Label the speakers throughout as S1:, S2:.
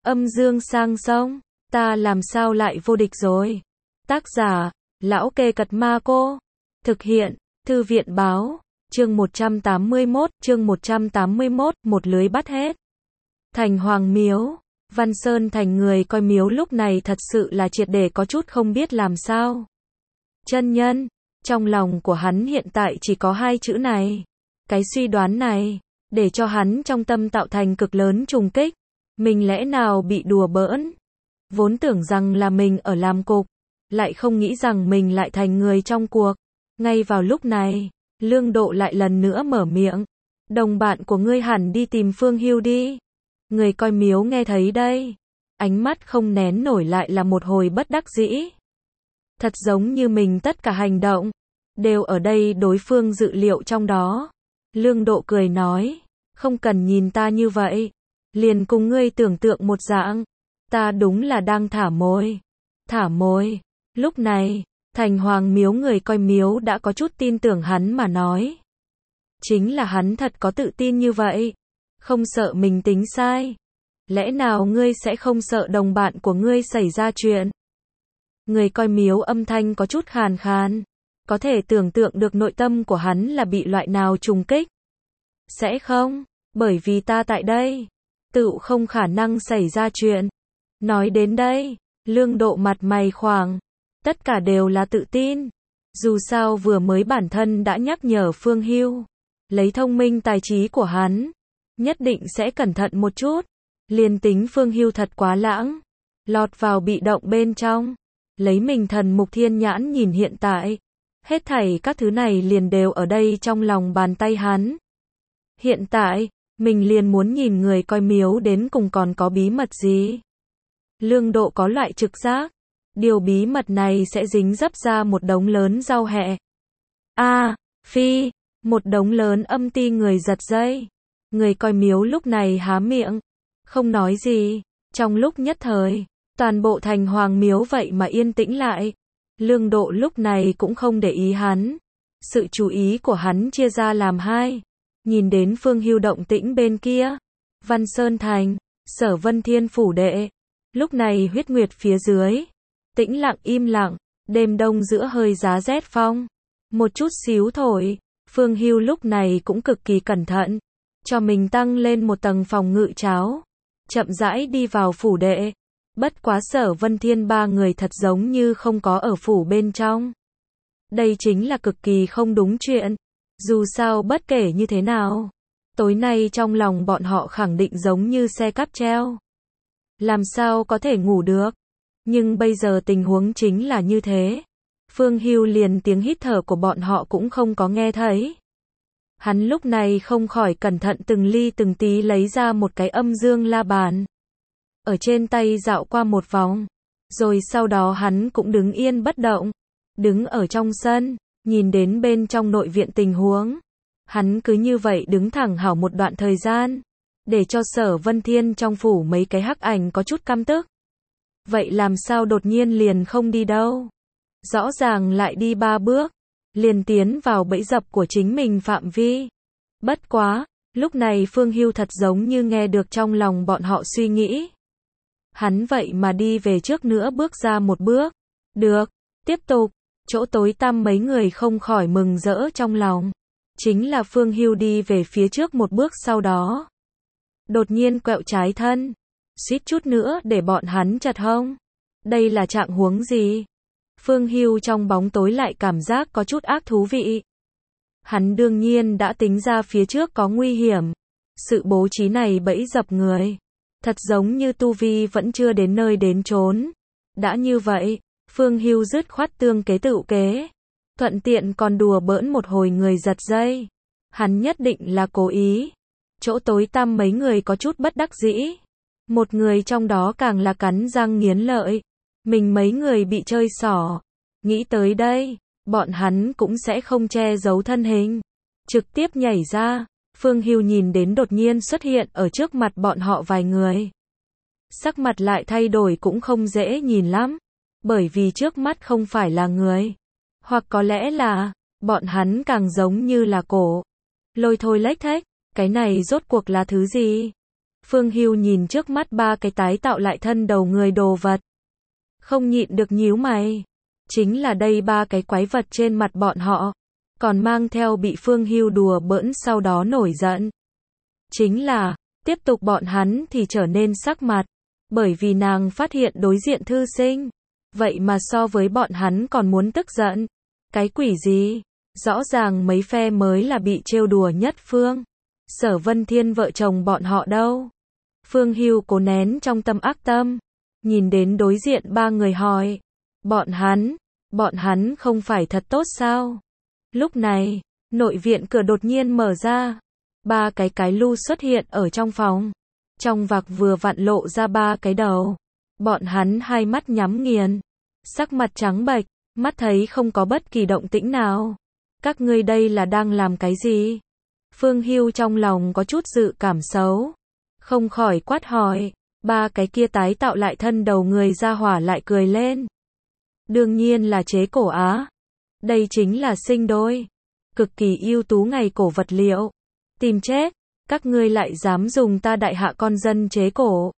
S1: Âm dương sang sông, ta làm sao lại vô địch rồi. Tác giả, Lão Kê Cật Ma Cô. Thực hiện, Thư viện báo, chương 181, một lưới bắt hết. Thành Hoàng Miếu, Văn Sơn Thành người coi miếu lúc này thật sự là triệt để có chút không biết làm sao. Chân nhân, trong lòng của hắn hiện tại chỉ có hai chữ này. Cái suy đoán này, để cho hắn trong tâm tạo thành cực lớn trùng kích. Mình lẽ nào bị đùa bỡn? Vốn tưởng rằng là mình ở làm cục, lại không nghĩ rằng mình lại thành người trong cuộc. Ngay vào lúc này, Lương Độ lại lần nữa mở miệng. Đồng bạn của ngươi hẳn đi tìm Phương Hưu đi. Người coi miếu nghe thấy đây, ánh mắt không nén nổi lại là một hồi bất đắc dĩ. Thật giống như mình tất cả hành động, đều ở đây đối phương dự liệu trong đó. Lương Độ cười nói, không cần nhìn ta như vậy. Liền cùng ngươi tưởng tượng một dạng, ta đúng là đang thả mồi. Thả mồi. Lúc này, Thành Hoàng Miếu người coi miếu đã có chút tin tưởng hắn mà nói. Chính là hắn thật có tự tin như vậy. Không sợ mình tính sai. Lẽ nào ngươi sẽ không sợ đồng bạn của ngươi xảy ra chuyện? Người coi miếu âm thanh có chút khàn khàn. Có thể tưởng tượng được nội tâm của hắn là bị loại nào trùng kích. Sẽ không, bởi vì ta tại đây. Tự không khả năng xảy ra chuyện. Nói đến đây, Lương Độ mặt mày khoáng. Tất cả đều là tự tin. Dù sao vừa mới bản thân đã nhắc nhở Phương Hưu. Lấy thông minh tài trí của hắn, nhất định sẽ cẩn thận một chút. Liền tính Phương Hưu thật quá lãng, lọt vào bị động bên trong. Lấy mình thần mục thiên nhãn nhìn hiện tại. Hết thảy các thứ này liền đều ở đây trong lòng bàn tay hắn. Hiện tại, mình liền muốn nhìn người coi miếu đến cùng còn có bí mật gì. Lương Độ có loại trực giác. Điều bí mật này sẽ dính dấp ra một đống lớn rau hẹ. Phi, một đống lớn âm ti người giật dây. Người coi miếu lúc này há miệng, không nói gì. Trong lúc nhất thời, toàn bộ Thành Hoàng Miếu vậy mà yên tĩnh lại. Lương Độ lúc này cũng không để ý hắn. Sự chú ý của hắn chia ra làm hai. Nhìn đến Phương Hưu động tĩnh bên kia. Văn Sơn Thành, Sở Vân Thiên phủ đệ. Lúc này huyết nguyệt phía dưới. Tĩnh lặng im lặng, đêm đông giữa hơi giá rét phong. Một chút xíu thổi. Phương Hưu lúc này cũng cực kỳ cẩn thận. Cho mình tăng lên một tầng phòng ngự cháo. Chậm rãi đi vào phủ đệ. Bất quá Sở Vân Thiên ba người thật giống như không có ở phủ bên trong. Đây chính là cực kỳ không đúng chuyện. Dù sao bất kể như thế nào, tối nay trong lòng bọn họ khẳng định giống như xe cáp treo. Làm sao có thể ngủ được? Nhưng bây giờ tình huống chính là như thế. Phương Hưu liền tiếng hít thở của bọn họ cũng không có nghe thấy. Hắn lúc này không khỏi cẩn thận từng ly từng tí lấy ra một cái âm dương la bàn. Ở trên tay dạo qua một vòng. Rồi sau đó hắn cũng đứng yên bất động. Đứng ở trong sân, nhìn đến bên trong nội viện tình huống. Hắn cứ như vậy đứng thẳng hảo một đoạn thời gian. Để cho Sở Vân Thiên trong phủ mấy cái hắc ảnh có chút căm tức. Vậy làm sao đột nhiên liền không đi đâu? Rõ ràng lại đi 3 bước. Liền tiến vào bẫy dập của chính mình phạm vi. Bất quá, lúc này Phương Hưu thật giống như nghe được trong lòng bọn họ suy nghĩ. Hắn vậy mà đi về trước nữa bước ra một bước. Được, tiếp tục. Chỗ tối tăm mấy người không khỏi mừng rỡ trong lòng. Chính là Phương Hưu đi về phía trước một bước sau đó. Đột nhiên quẹo trái thân. Suýt chút nữa để bọn hắn chật hông. Đây là trạng huống gì? Phương Hưu trong bóng tối lại cảm giác có chút ác thú vị. Hắn đương nhiên đã tính ra phía trước có nguy hiểm. Sự bố trí này bẫy dập người. Thật giống như tu vi vẫn chưa đến nơi đến chốn. Đã như vậy, Phương Hưu dứt khoát tương kế tự kế. Thuận tiện còn đùa bỡn một hồi người giật dây. Hắn nhất định là cố ý. Chỗ tối tăm mấy người có chút bất đắc dĩ. Một người trong đó càng là cắn răng nghiến lợi. Mình mấy người bị chơi xỏ. Nghĩ tới đây, bọn hắn cũng sẽ không che giấu thân hình. Trực tiếp nhảy ra. Phương Hưu nhìn đến đột nhiên xuất hiện ở trước mặt bọn họ vài người. Sắc mặt lại thay đổi cũng không dễ nhìn lắm. Bởi vì trước mắt không phải là người. Hoặc có lẽ là, bọn hắn càng giống như là cổ. Lôi thôi lếch thếch, cái này rốt cuộc là thứ gì? Phương Hưu nhìn trước mắt ba cái tái tạo lại thân đầu người đồ vật. Không nhịn được nhíu mày. Chính là đây ba cái quái vật trên mặt bọn họ. Còn mang theo bị Phương Hưu đùa bỡn sau đó nổi giận. Chính là, tiếp tục bọn hắn thì trở nên sắc mặt. Bởi vì nàng phát hiện đối diện thư sinh. Vậy mà so với bọn hắn còn muốn tức giận. Cái quỷ gì? Rõ ràng mấy phe mới là bị trêu đùa nhất phương. Sở Vân Thiên vợ chồng bọn họ đâu? Phương Hưu cố nén trong tâm ác tâm. Nhìn đến đối diện ba người hỏi. Bọn hắn không phải thật tốt sao? Lúc này, nội viện cửa đột nhiên mở ra. Ba cái lu xuất hiện ở trong phòng. Trong vạc vừa vặn lộ ra ba cái đầu. Bọn hắn hai mắt nhắm nghiền. Sắc mặt trắng bệch, mắt thấy không có bất kỳ động tĩnh nào. Các ngươi đây là đang làm cái gì? Phương Hưu trong lòng có chút dự cảm xấu. Không khỏi quát hỏi. Ba cái kia tái tạo lại thân đầu người ra hỏa lại cười lên. Đương nhiên là chế cổ á. Đây chính là sinh đôi. Cực kỳ ưu tú ngày cổ vật liệu. Tìm chết. Các ngươi lại dám dùng ta đại hạ con dân chế cổ.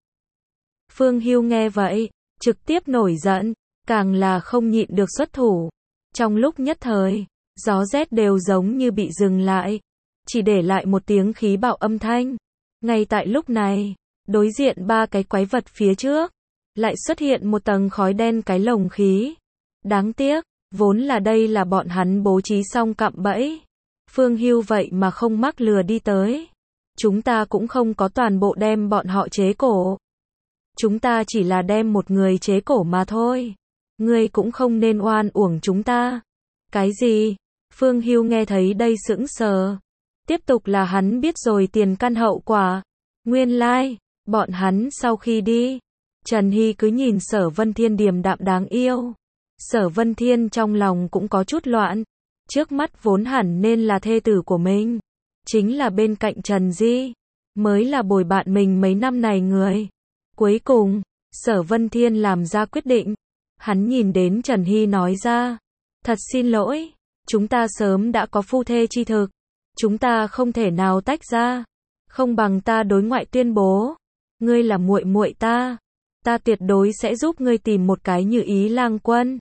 S1: Phương Hưu nghe vậy, trực tiếp nổi giận. Càng là không nhịn được xuất thủ. Trong lúc nhất thời, gió rét đều giống như bị dừng lại. Chỉ để lại một tiếng khí bạo âm thanh. Ngay tại lúc này, đối diện ba cái quái vật phía trước, lại xuất hiện một tầng khói đen cái lồng khí. Đáng tiếc, vốn là đây là bọn hắn bố trí xong cạm bẫy. Phương Hưu vậy mà không mắc lừa đi tới. Chúng ta cũng không có toàn bộ đem bọn họ chế cổ. Chúng ta chỉ là đem một người chế cổ mà thôi. Ngươi cũng không nên oan uổng chúng ta. Cái gì? Phương Hưu nghe thấy đây sững sờ. Tiếp tục là hắn biết rồi tiền căn hậu quả. Nguyên lai, bọn hắn sau khi đi, Trần Hy cứ nhìn Sở Vân Thiên điềm đạm đáng yêu. Sở Vân Thiên trong lòng cũng có chút loạn. Trước mắt vốn hẳn nên là thê tử của mình. Chính là bên cạnh Trần Di. Mới là bồi bạn mình mấy năm này người. Cuối cùng, Sở Vân Thiên làm ra quyết định. Hắn nhìn đến Trần Hy nói ra. Thật xin lỗi, chúng ta sớm đã có phu thê chi thực. Chúng ta không thể nào tách ra. Không bằng ta đối ngoại tuyên bố. Ngươi là muội muội ta. Ta tuyệt đối sẽ giúp ngươi tìm một cái như ý lang quân.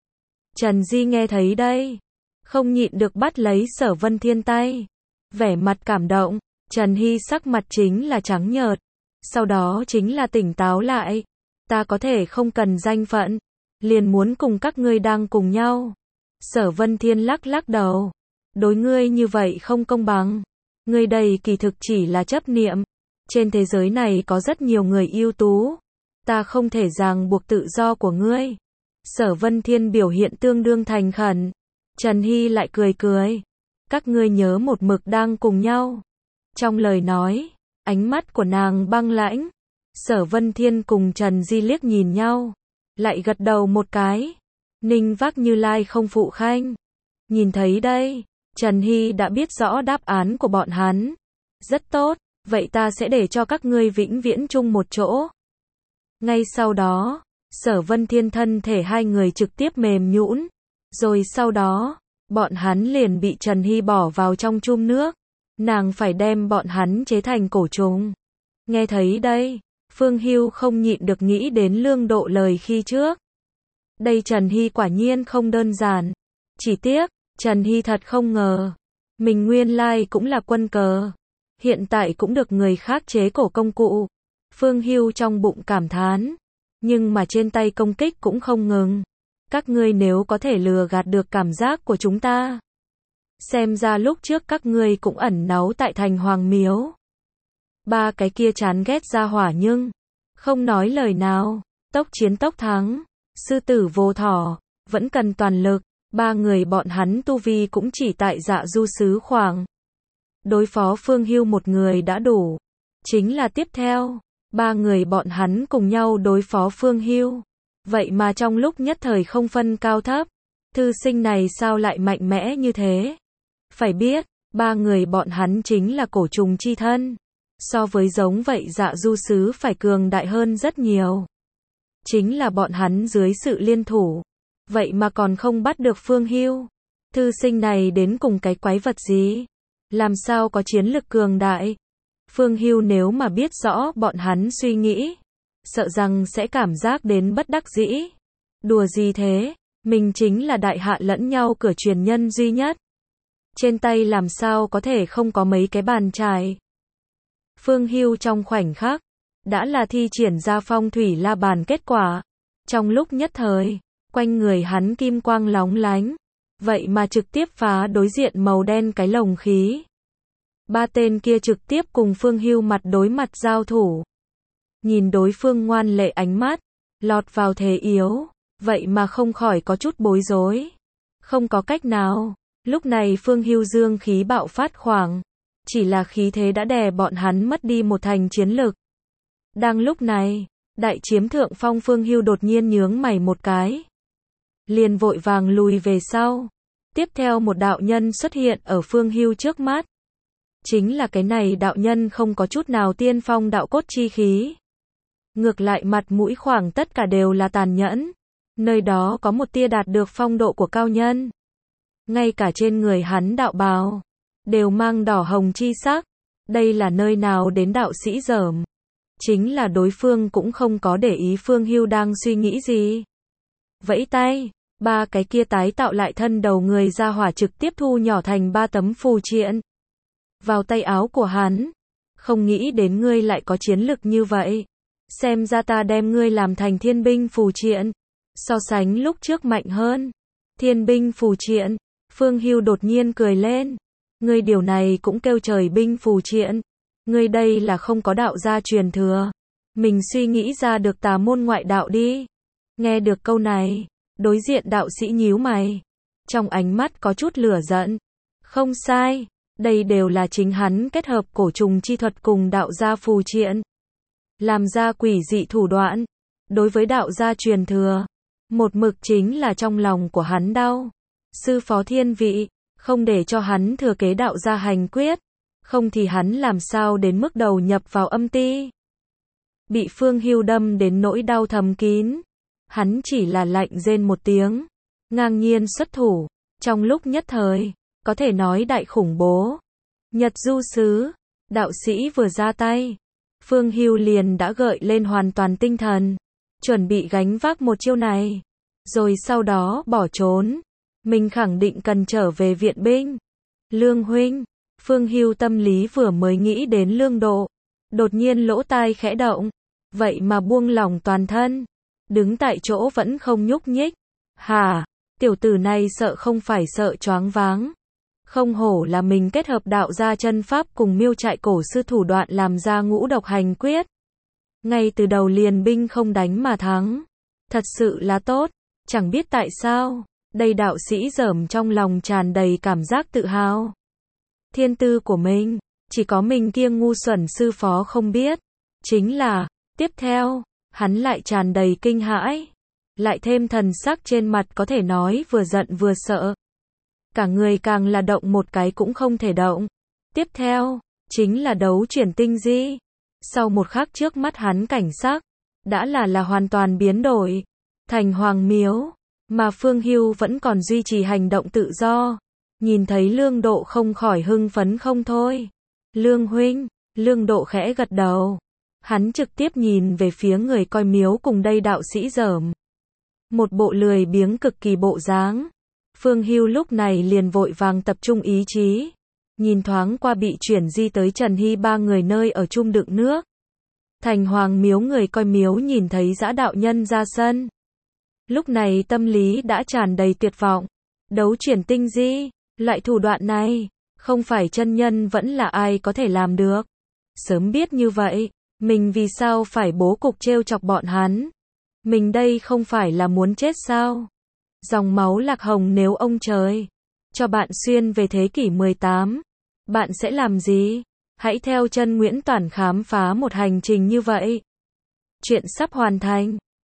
S1: Trần Di nghe thấy đây. Không nhịn được bắt lấy Sở Vân Thiên tay. Vẻ mặt cảm động. Trần Hy sắc mặt chính là trắng nhợt. Sau đó chính là tỉnh táo lại. Ta có thể không cần danh phận. Liền muốn cùng các ngươi đang cùng nhau. Sở Vân Thiên lắc lắc đầu. Đối ngươi như vậy không công bằng. Ngươi đây kỳ thực chỉ là chấp niệm. Trên thế giới này có rất nhiều người ưu tú. Ta không thể ràng buộc tự do của ngươi. Sở Vân Thiên biểu hiện tương đương thành khẩn. Trần Hy lại cười cười. Các ngươi nhớ một mực đang cùng nhau. Trong lời nói, ánh mắt của nàng băng lãnh. Sở Vân Thiên cùng Trần Di liếc nhìn nhau. Lại gật đầu một cái. Ninh Vác Như Lai không phụ khanh. Nhìn thấy đây, Trần Hy đã biết rõ đáp án của bọn hắn. Rất tốt, vậy ta sẽ để cho các ngươi vĩnh viễn chung một chỗ. Ngay sau đó, Sở Vân Thiên thân thể hai người trực tiếp mềm nhũn. Rồi sau đó, bọn hắn liền bị Trần Hy bỏ vào trong chum nước. Nàng phải đem bọn hắn chế thành cổ trùng. Nghe thấy đây, Phương Hưu không nhịn được nghĩ đến Lương Độ lời khi trước. Đây Trần Hy quả nhiên không đơn giản. Chỉ tiếc, Trần Hy thật không ngờ. Mình nguyên lai cũng là quân cờ. Hiện tại cũng được người khác chế cổ công cụ. Phương Hưu trong bụng cảm thán. Nhưng mà trên tay công kích cũng không ngừng. Các ngươi nếu có thể lừa gạt được cảm giác của chúng ta. Xem ra lúc trước các ngươi cũng ẩn náu tại thành Hoàng Miếu. Ba cái kia chán ghét ra hỏa nhưng không nói lời nào. Tốc chiến tốc thắng. Sư tử vô thỏ. Vẫn cần toàn lực. Ba người bọn hắn tu vi cũng chỉ tại Dạ Du Sứ khoảng. Đối phó Phương Hưu một người đã đủ. Chính là tiếp theo, ba người bọn hắn cùng nhau đối phó Phương Hưu. Vậy mà trong lúc nhất thời không phân cao thấp. Thư sinh này sao lại mạnh mẽ như thế? Phải biết, ba người bọn hắn chính là cổ trùng chi thân. So với giống vậy Dạ Du Sứ phải cường đại hơn rất nhiều. Chính là bọn hắn dưới sự liên thủ. Vậy mà còn không bắt được Phương Hưu. Thư sinh này đến cùng cái quái vật gì? Làm sao có chiến lực cường đại? Phương Hưu nếu mà biết rõ bọn hắn suy nghĩ, sợ rằng sẽ cảm giác đến bất đắc dĩ. Đùa gì thế, mình chính là đại hạ lẫn nhau cửa truyền nhân duy nhất. Trên tay làm sao có thể không có mấy cái bàn chải. Phương Hưu trong khoảnh khắc, đã là thi triển ra phong thủy la bàn kết quả. Trong lúc nhất thời, quanh người hắn kim quang lóng lánh, vậy mà trực tiếp phá đối diện màu đen cái lồng khí. Ba tên kia trực tiếp cùng Phương Hưu mặt đối mặt giao thủ. Nhìn đối phương ngoan lệ ánh mắt, lọt vào thế yếu, vậy mà không khỏi có chút bối rối. Không có cách nào, lúc này Phương Hưu dương khí bạo phát khoảng, chỉ là khí thế đã đè bọn hắn mất đi một thành chiến lực. Đang lúc này, đại chiếm thượng phong Phương Hưu đột nhiên nhướng mày một cái. Liền vội vàng lùi về sau. Tiếp theo một đạo nhân xuất hiện ở Phương Hưu trước mắt. Chính là cái này đạo nhân không có chút nào tiên phong đạo cốt chi khí. Ngược lại mặt mũi khoảng tất cả đều là tàn nhẫn. Nơi đó có một tia đạt được phong độ của cao nhân. Ngay cả trên người hắn đạo bào, đều mang đỏ hồng chi sắc. Đây là nơi nào đến đạo sĩ dởm. Chính là đối phương cũng không có để ý Phương Hưu đang suy nghĩ gì. Vẫy tay, ba cái kia tái tạo lại thân đầu người ra hỏa trực tiếp thu nhỏ thành 3 tấm phù triện. Vào tay áo của hắn. Không nghĩ đến ngươi lại có chiến lực như vậy. Xem ra ta đem ngươi làm thành thiên binh phù triện. So sánh lúc trước mạnh hơn. Thiên binh phù triện. Phương Hưu đột nhiên cười lên. Ngươi điều này cũng kêu trời binh phù triện. Ngươi đây là không có đạo gia truyền thừa. Mình suy nghĩ ra được tà môn ngoại đạo đi. Nghe được câu này, đối diện đạo sĩ nhíu mày. Trong ánh mắt có chút lửa giận. Không sai, đây đều là chính hắn kết hợp cổ trùng chi thuật cùng đạo gia phù triện. Làm ra quỷ dị thủ đoạn. Đối với đạo gia truyền thừa, một mực chính là trong lòng của hắn đau. Sư phó thiên vị, không để cho hắn thừa kế đạo gia hành quyết. Không thì hắn làm sao đến mức đầu nhập vào âm ti. Bị Phương Hưu đâm đến nỗi đau thầm kín. Hắn chỉ là lạnh rên một tiếng. Ngang nhiên xuất thủ. Trong lúc nhất thời, có thể nói đại khủng bố. Nhật du sứ, đạo sĩ vừa ra tay. Phương Hưu liền đã gợi lên hoàn toàn tinh thần. Chuẩn bị gánh vác một chiêu này. Rồi sau đó bỏ trốn. Mình khẳng định cần trở về viện binh. Lương huynh. Phương Hưu tâm lý vừa mới nghĩ đến Lương Độ. Đột nhiên lỗ tai khẽ động. Vậy mà buông lỏng toàn thân. Đứng tại chỗ vẫn không nhúc nhích. Hả? Tiểu tử này sợ không phải sợ choáng váng. Không hổ là mình kết hợp đạo gia chân pháp cùng miêu trại cổ sư thủ đoạn làm ra ngũ độc hành quyết. Ngay từ đầu liền binh không đánh mà thắng. Thật sự là tốt. Chẳng biết tại sao, đây đạo sĩ dởm trong lòng tràn đầy cảm giác tự hào. Thiên tư của mình, chỉ có mình kia ngu xuẩn sư phó không biết. Chính là, tiếp theo, hắn lại tràn đầy kinh hãi. Lại thêm thần sắc trên mặt có thể nói vừa giận vừa sợ. Cả người càng là động một cái cũng không thể động. Tiếp theo, chính là đấu chuyển tinh di. Sau một khắc trước mắt hắn cảnh sắc, đã là hoàn toàn biến đổi. Thành Hoàng Miếu, mà Phương Hưu vẫn còn duy trì hành động tự do. Nhìn thấy Lương Độ không khỏi hưng phấn không thôi. Lương huynh, Lương Độ khẽ gật đầu. Hắn trực tiếp nhìn về phía người coi miếu cùng đây đạo sĩ dởm. Một bộ lười biếng cực kỳ bộ dáng. Phương Hưu lúc này liền vội vàng tập trung ý chí. Nhìn thoáng qua bị chuyển di tới Trần Hy ba người nơi ở chung đựng nước. Thành Hoàng Miếu người coi miếu nhìn thấy dã đạo nhân ra sân. Lúc này tâm lý đã tràn đầy tuyệt vọng. Đấu chuyển tinh di, loại thủ đoạn này, không phải chân nhân vẫn là ai có thể làm được. Sớm biết như vậy, mình vì sao phải bố cục trêu chọc bọn hắn. Mình đây không phải là muốn chết sao? Dòng máu Lạc Hồng nếu ông trời cho bạn xuyên về thế kỷ 18, bạn sẽ làm gì? Hãy theo chân Nguyễn Toản khám phá một hành trình như vậy. Chuyện sắp hoàn thành.